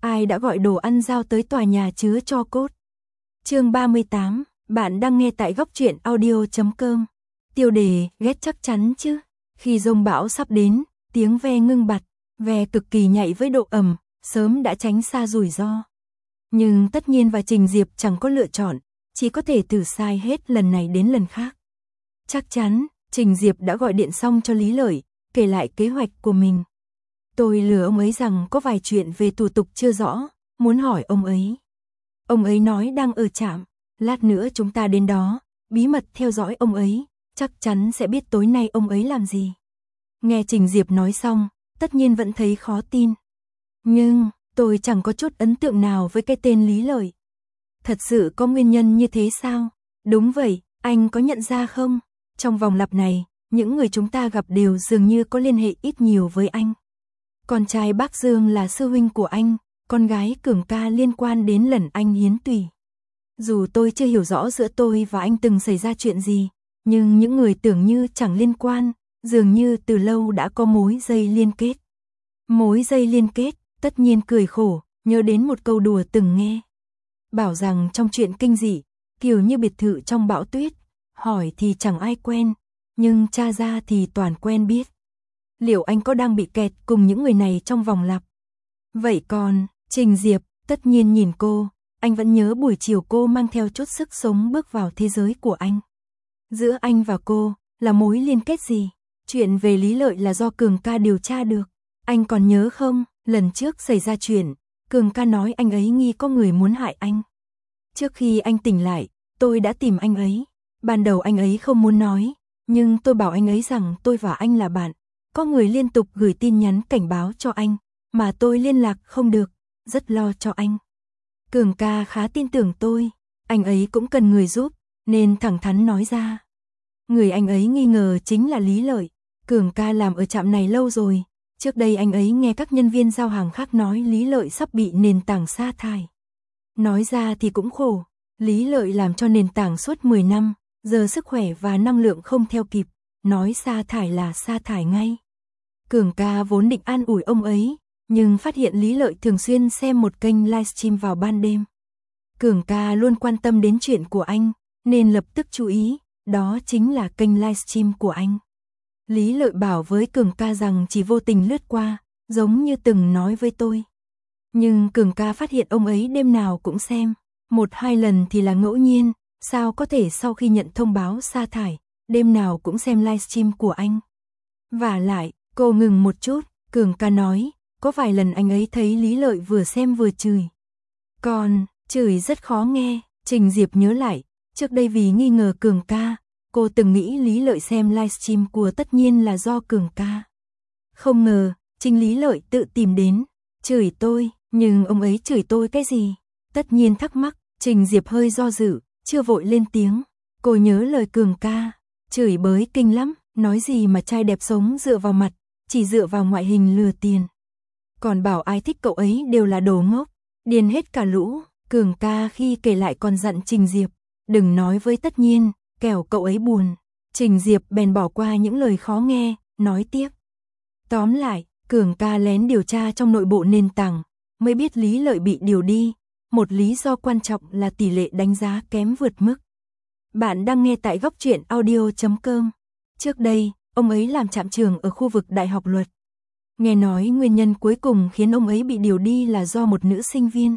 ai đã gọi đồ ăn giao tới tòa nhà chứa tro cốt. Chương 38, bạn đang nghe tại góc truyện audio.com. Tiêu đề, ghét chắc chắn chứ. Khi dông bão sắp đến, tiếng ve ngưng bặt, ve cực kỳ nhạy với độ ẩm, sớm đã tránh xa rủi ro. Nhưng Tất Nhiên và Trình Diệp chẳng có lựa chọn, chỉ có thể thử sai hết lần này đến lần khác. Chắc chắn, Trình Diệp đã gọi điện xong cho Lý Lợi, kể lại kế hoạch của mình. Tôi lừa ông ấy rằng có vài chuyện về thủ tục chưa rõ, muốn hỏi ông ấy. Ông ấy nói đang ở trạm, lát nữa chúng ta đến đó, bí mật theo dõi ông ấy, chắc chắn sẽ biết tối nay ông ấy làm gì. Nghe Trình Diệp nói xong, Tất Nhiên vẫn thấy khó tin. Nhưng, tôi chẳng có chút ấn tượng nào với cái tên Lý Lợi. Thật sự có nguyên nhân như thế sao? Đúng vậy, anh có nhận ra không? Trong vòng lặp này, những người chúng ta gặp đều dường như có liên hệ ít nhiều với anh. Con trai bác Dương là sư huynh của anh, con gái Cường ca liên quan đến lần anh hiến tủy. Dù tôi chưa hiểu rõ giữa tôi và anh từng xảy ra chuyện gì, nhưng những người tưởng như chẳng liên quan, dường như từ lâu đã có mối dây liên kết. Mối dây liên kết, Tất Nhiên cười khổ, nhớ đến một câu đùa từng nghe. Bảo rằng trong chuyện kinh dị, kiểu như biệt thự trong bão tuyết, hỏi thì chẳng ai quen, nhưng tra ra thì toàn quen biết. Liệu anh có đang bị kẹt cùng những người này trong vòng lặp? Vậy còn, Trình Diệp, Tất Nhiên nhìn cô, anh vẫn nhớ buổi chiều cô mang theo chút sức sống bước vào thế giới của anh. Giữa anh và cô, là mối liên kết gì? Chuyện về Lý Lợi là do Cường ca điều tra được. Anh còn nhớ không, lần trước xảy ra chuyện, Cường ca nói anh ấy nghi có người muốn hại anh. Trước khi anh tỉnh lại, tôi đã tìm anh ấy. Ban đầu anh ấy không muốn nói, nhưng tôi bảo anh ấy rằng tôi và anh là bạn. Có người liên tục gửi tin nhắn cảnh báo cho anh, mà tôi liên lạc không được, rất lo cho anh. Cường ca khá tin tưởng tôi, anh ấy cũng cần người giúp, nên thẳng thắn nói ra. Người anh ấy nghi ngờ chính là Lý Lợi. Cường ca làm ở trạm này lâu rồi, trước đây anh ấy nghe các nhân viên giao hàng khác nói Lý Lợi sắp bị nền tảng sa thải. Nói ra thì cũng khổ, Lý Lợi làm cho nền tảng suốt 10 năm, giờ sức khỏe và năng lượng không theo kịp, nói sa thải là sa thải ngay. Cường ca vốn định an ủi ông ấy, nhưng phát hiện Lý Lợi thường xuyên xem một kênh livestream vào ban đêm. Cường ca luôn quan tâm đến chuyện của anh, nên lập tức chú ý, đó chính là kênh livestream của anh. Lý Lợi bảo với Cường ca rằng chỉ vô tình lướt qua, giống như từng nói với tôi. Nhưng Cường ca phát hiện ông ấy đêm nào cũng xem, 1-2 lần thì là ngẫu nhiên, sao có thể sau khi nhận thông báo sa thải, đêm nào cũng xem livestream của anh. Vả lại, cô ngừng một chút, Cường ca nói, có vài lần anh ấy thấy Lý Lợi vừa xem vừa chửi. Còn, chửi rất khó nghe, Trình Diệp nhớ lại, trước đây vì nghi ngờ Cường ca, cô từng nghĩ Lý Lợi xem livestream của Tất Nhiên là do Cường ca. Không ngờ, chính Lý Lợi tự tìm đến, chửi tôi, nhưng ông ấy chửi tôi cái gì? Tất Nhiên thắc mắc, Trình Diệp hơi do dự, chưa vội lên tiếng. Cô nhớ lời Cường ca, chửi bới kinh lắm, nói gì mà trai đẹp sống dựa vào mặt, chỉ dựa vào ngoại hình lừa tiền. Còn bảo ai thích cậu ấy đều là đồ ngốc, điên hết cả lũ. Cường ca khi kể lại còn dặn Trình Diệp, đừng nói với Tất Nhiên, kẻo cậu ấy buồn. Trình Diệp bèn bỏ qua những lời khó nghe, nói tiếp. Tóm lại, Cường ca lén điều tra trong nội bộ nền tảng, mới biết Lý Lợi bị điều đi. Một lý do quan trọng là tỷ lệ đánh giá kém vượt mức. Bạn đang nghe tại góc truyện audio.com. Trước đây, ông ấy làm trạm trường ở khu vực Đại học Luật. Nghe nói nguyên nhân cuối cùng khiến ông ấy bị điều đi là do một nữ sinh viên.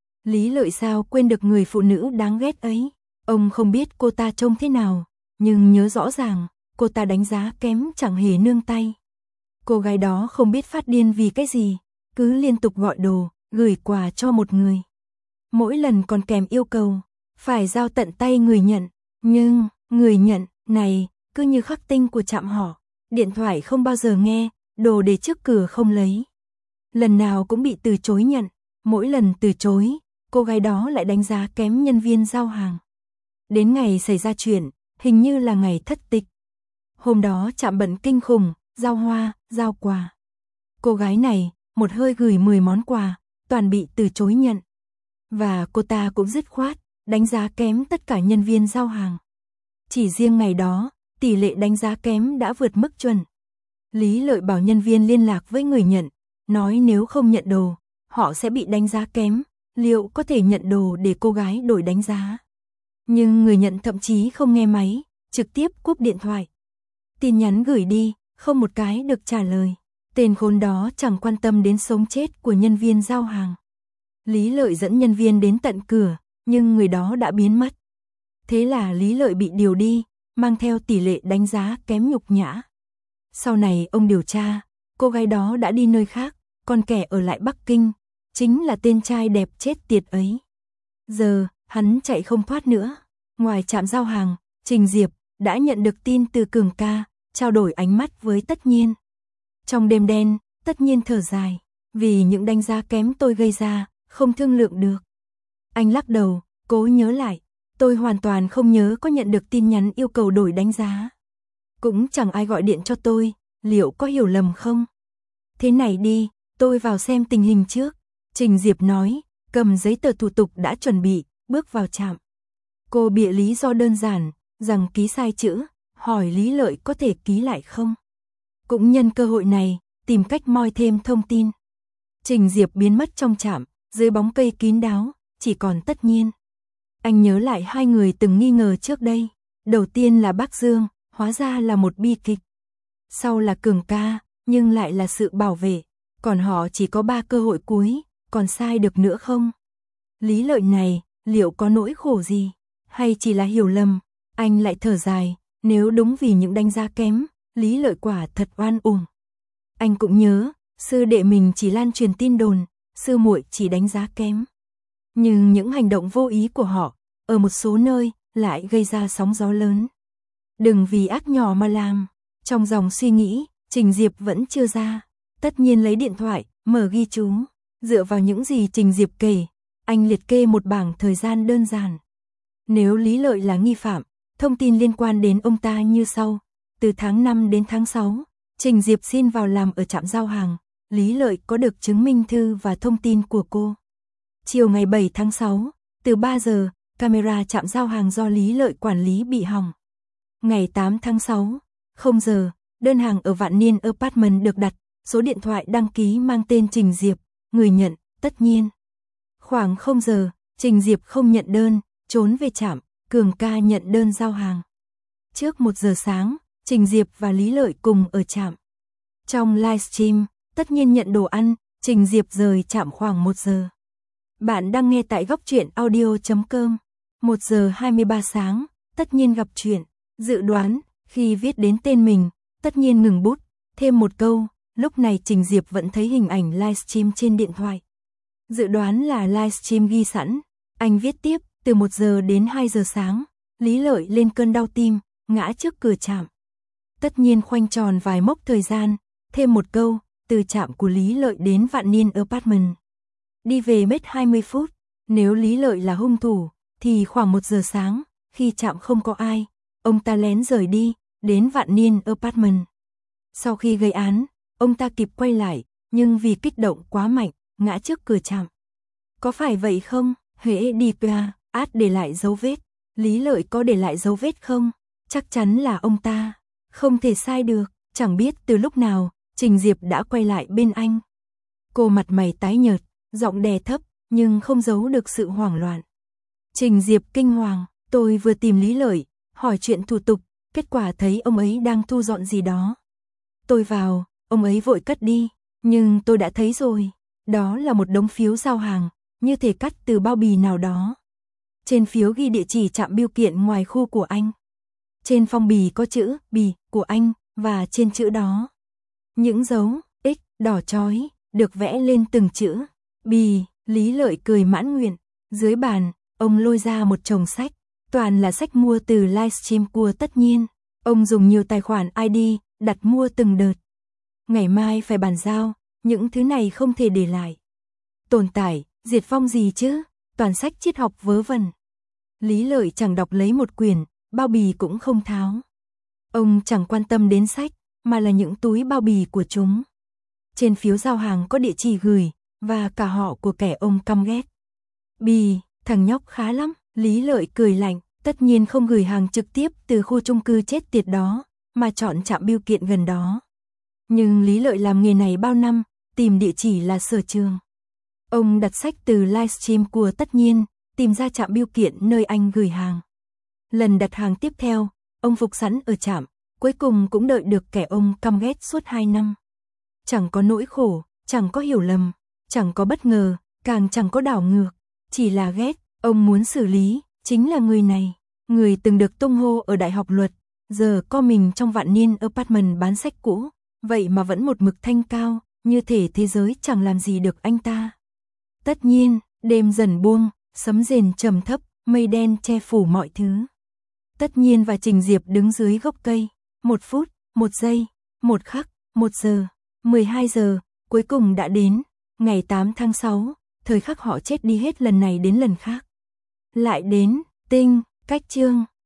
Lý Lợi sao quên được người phụ nữ đáng ghét ấy. Ông không biết cô ta trông thế nào, nhưng nhớ rõ ràng, cô ta đánh giá kém chẳng hề nương tay. Cô gái đó không biết phát điên vì cái gì, cứ liên tục gọi đồ, gửi quà cho một người. Mỗi lần còn kèm yêu cầu, phải giao tận tay người nhận. Nhưng, người nhận, này, cứ như khắc tinh của trạm họ, điện thoại không bao giờ nghe, đồ để trước cửa không lấy. Lần nào cũng bị từ chối nhận, mỗi lần từ chối, cô gái đó lại đánh giá kém nhân viên giao hàng. Đến ngày xảy ra chuyện, hình như là ngày thất tịch. Hôm đó trạm bận kinh khủng, giao hoa, giao quà. Cô gái này, một hơi gửi 10 món quà, toàn bị từ chối nhận. Và cô ta cũng dứt khoát, đánh giá kém tất cả nhân viên giao hàng. Chỉ riêng ngày đó, tỷ lệ đánh giá kém đã vượt mức chuẩn. Lý Lợi bảo nhân viên liên lạc với người nhận, nói nếu không nhận đồ, họ sẽ bị đánh giá kém, liệu có thể nhận đồ để cô gái đổi đánh giá. Nhưng người nhận thậm chí không nghe máy, trực tiếp cúp điện thoại. Tin nhắn gửi đi, không một cái được trả lời. Tên khốn đó chẳng quan tâm đến sống chết của nhân viên giao hàng. Lý Lợi dẫn nhân viên đến tận cửa, nhưng người đó đã biến mất. Thế là Lý Lợi bị điều đi, mang theo tỷ lệ đánh giá kém nhục nhã. Sau này ông điều tra, cô gái đó đã đi nơi khác, còn kẻ ở lại Bắc Kinh, chính là tên trai đẹp chết tiệt ấy. Giờ, hắn chạy không thoát nữa. Ngoài trạm giao hàng, Trình Diệp đã nhận được tin từ Cường ca, trao đổi ánh mắt với Tất Nhiên. Trong đêm đen, Tất Nhiên thở dài, vì những đánh giá kém tôi gây ra, không thương lượng được. Anh lắc đầu, cố nhớ lại, tôi hoàn toàn không nhớ có nhận được tin nhắn yêu cầu đổi đánh giá. Cũng chẳng ai gọi điện cho tôi, liệu có hiểu lầm không? Thế này đi, tôi vào xem tình hình trước. Trình Diệp nói, cầm giấy tờ thủ tục đã chuẩn bị, bước vào trạm. Cô bịa lý do đơn giản, rằng ký sai chữ, hỏi Lý Lợi có thể ký lại không. Cũng nhân cơ hội này, tìm cách moi thêm thông tin. Trình Diệp biến mất trong trạm, dưới bóng cây kín đáo, chỉ còn Tất Nhiên. Anh nhớ lại hai người từng nghi ngờ trước đây. Đầu tiên là Bác Dương, hóa ra là một bi kịch. Sau là Cường ca, nhưng lại là sự bảo vệ. Còn họ chỉ có 3 cơ hội cuối, còn sai được nữa không? Lý Lợi này, liệu có nỗi khổ gì? Hay chỉ là hiểu lầm? Anh lại thở dài, nếu đúng vì những đánh giá kém, Lý Lợi quả thật oan uổng. Anh cũng nhớ, sư đệ mình chỉ lan truyền tin đồn, sư muội chỉ đánh giá kém. Nhưng những hành động vô ý của họ, ở một số nơi, lại gây ra sóng gió lớn. Đừng vì ác nhỏ mà làm. Trong dòng suy nghĩ, Trình Diệp vẫn chưa ra. Tất Nhiên lấy điện thoại, mở ghi chú. Dựa vào những gì Trình Diệp kể, anh liệt kê một bảng thời gian đơn giản. Nếu Lý Lợi là nghi phạm, thông tin liên quan đến ông ta như sau. Từ tháng 5 đến tháng 6, Trình Diệp xin vào làm ở trạm giao hàng. Lý Lợi có được chứng minh thư và thông tin của cô. Chiều ngày 7 tháng 6, từ 3 giờ, camera trạm giao hàng do Lý Lợi quản lý bị hỏng. Ngày 8 tháng 6, 0 giờ, đơn hàng ở Vạn Niên Apartment được đặt, số điện thoại đăng ký mang tên Trình Diệp, người nhận, Tất Nhiên. Khoảng 0 giờ, Trình Diệp không nhận đơn, trốn về trạm, Cường ca nhận đơn giao hàng. Trước 1 giờ sáng, Trình Diệp và Lý Lợi cùng ở trạm. Trong livestream, Tất Nhiên nhận đồ ăn, Trình Diệp rời trạm khoảng 1 giờ. Bạn đang nghe tại góc truyện audio.com. 1 giờ 23 sáng, Tất Nhiên gặp chuyện. Dự đoán, khi viết đến tên mình, Tất Nhiên ngừng bút, thêm một câu, lúc này Trình Diệp vẫn thấy hình ảnh livestream trên điện thoại. Dự đoán là livestream ghi sẵn, anh viết tiếp, từ 1 giờ đến 2 giờ sáng, Lý Lợi lên cơn đau tim, ngã trước cửa trạm. Tất Nhiên khoanh tròn vài mốc thời gian, thêm một câu, từ trạm của Lý Lợi đến Vạn Niên Apartment. Đi về mất 20 phút, nếu Lý Lợi là hung thủ, thì khoảng 1 giờ sáng, khi trạm không có ai, ông ta lén rời đi, đến Vạn Niên Apartment. Sau khi gây án, ông ta kịp quay lại, nhưng vì kích động quá mạnh, ngã trước cửa trạm. Có phải vậy không? Hễ đi qua, để lại dấu vết. Lý Lợi có để lại dấu vết không? Chắc chắn là ông ta. Không thể sai được, chẳng biết từ lúc nào, Trình Diệp đã quay lại bên anh. Cô mặt mày tái nhợt, giọng đè thấp, nhưng không giấu được sự hoảng loạn. Trình Diệp kinh hoàng, tôi vừa tìm Lý Lợi, hỏi chuyện thủ tục, kết quả thấy ông ấy đang thu dọn gì đó. Tôi vào, ông ấy vội cất đi, nhưng tôi đã thấy rồi, đó là một đống phiếu giao hàng, như thể cắt từ bao bì nào đó. Trên phiếu ghi địa chỉ trạm bưu kiện ngoài khu của anh. Trên phong bì có chữ bì của anh, và trên chữ đó, những dấu X đỏ chói được vẽ lên từng chữ bì. Lý Lợi cười mãn nguyện. Dưới bàn, ông lôi ra một chồng sách, toàn là sách mua từ livestream của Tất Nhiên. Ông dùng nhiều tài khoản ID, đặt mua từng đợt. Ngày mai phải bàn giao, những thứ này không thể để lại. Tồn tại, diệt vong gì chứ, toàn sách triết học vớ vẩn. Lý Lợi chẳng đọc lấy một quyển, bao bì cũng không tháo. Ông chẳng quan tâm đến sách, mà là những túi bao bì của chúng. Trên phiếu giao hàng có địa chỉ gửi, và cả họ của kẻ ông căm ghét. Bì, thằng nhóc khá lắm, Lý Lợi cười lạnh, Tất Nhiên không gửi hàng trực tiếp từ khu chung cư chết tiệt đó, mà chọn trạm bưu kiện gần đó. Nhưng Lý Lợi làm nghề này bao năm, tìm địa chỉ là sở trường. Ông đặt sách từ livestream của Tất Nhiên, tìm ra trạm bưu kiện nơi anh gửi hàng. Lần đặt hàng tiếp theo, ông phục sẵn ở trạm, cuối cùng cũng đợi được kẻ ông căm ghét suốt 2 năm. Chẳng có nỗi khổ, chẳng có hiểu lầm, chẳng có bất ngờ, càng chẳng có đảo ngược, chỉ là ghét. Ông muốn xử lý, chính là người này, người từng được tung hô ở Đại học Luật, giờ co mình trong vạn niên apartment bán sách cũ, vậy mà vẫn một mực thanh cao, như thể thế giới chẳng làm gì được anh ta. Tất nhiên, đêm dần buông, sấm rền trầm thấp, mây đen che phủ mọi thứ. Tất Nhiên và Trình Diệp đứng dưới gốc cây, 1 phút, 1 giây, 1 khắc, 1 giờ, 12 giờ, cuối cùng đã đến, ngày 8 tháng 6, thời khắc họ chết đi hết lần này đến lần khác. Lại đến, Tinh, Cách Chương.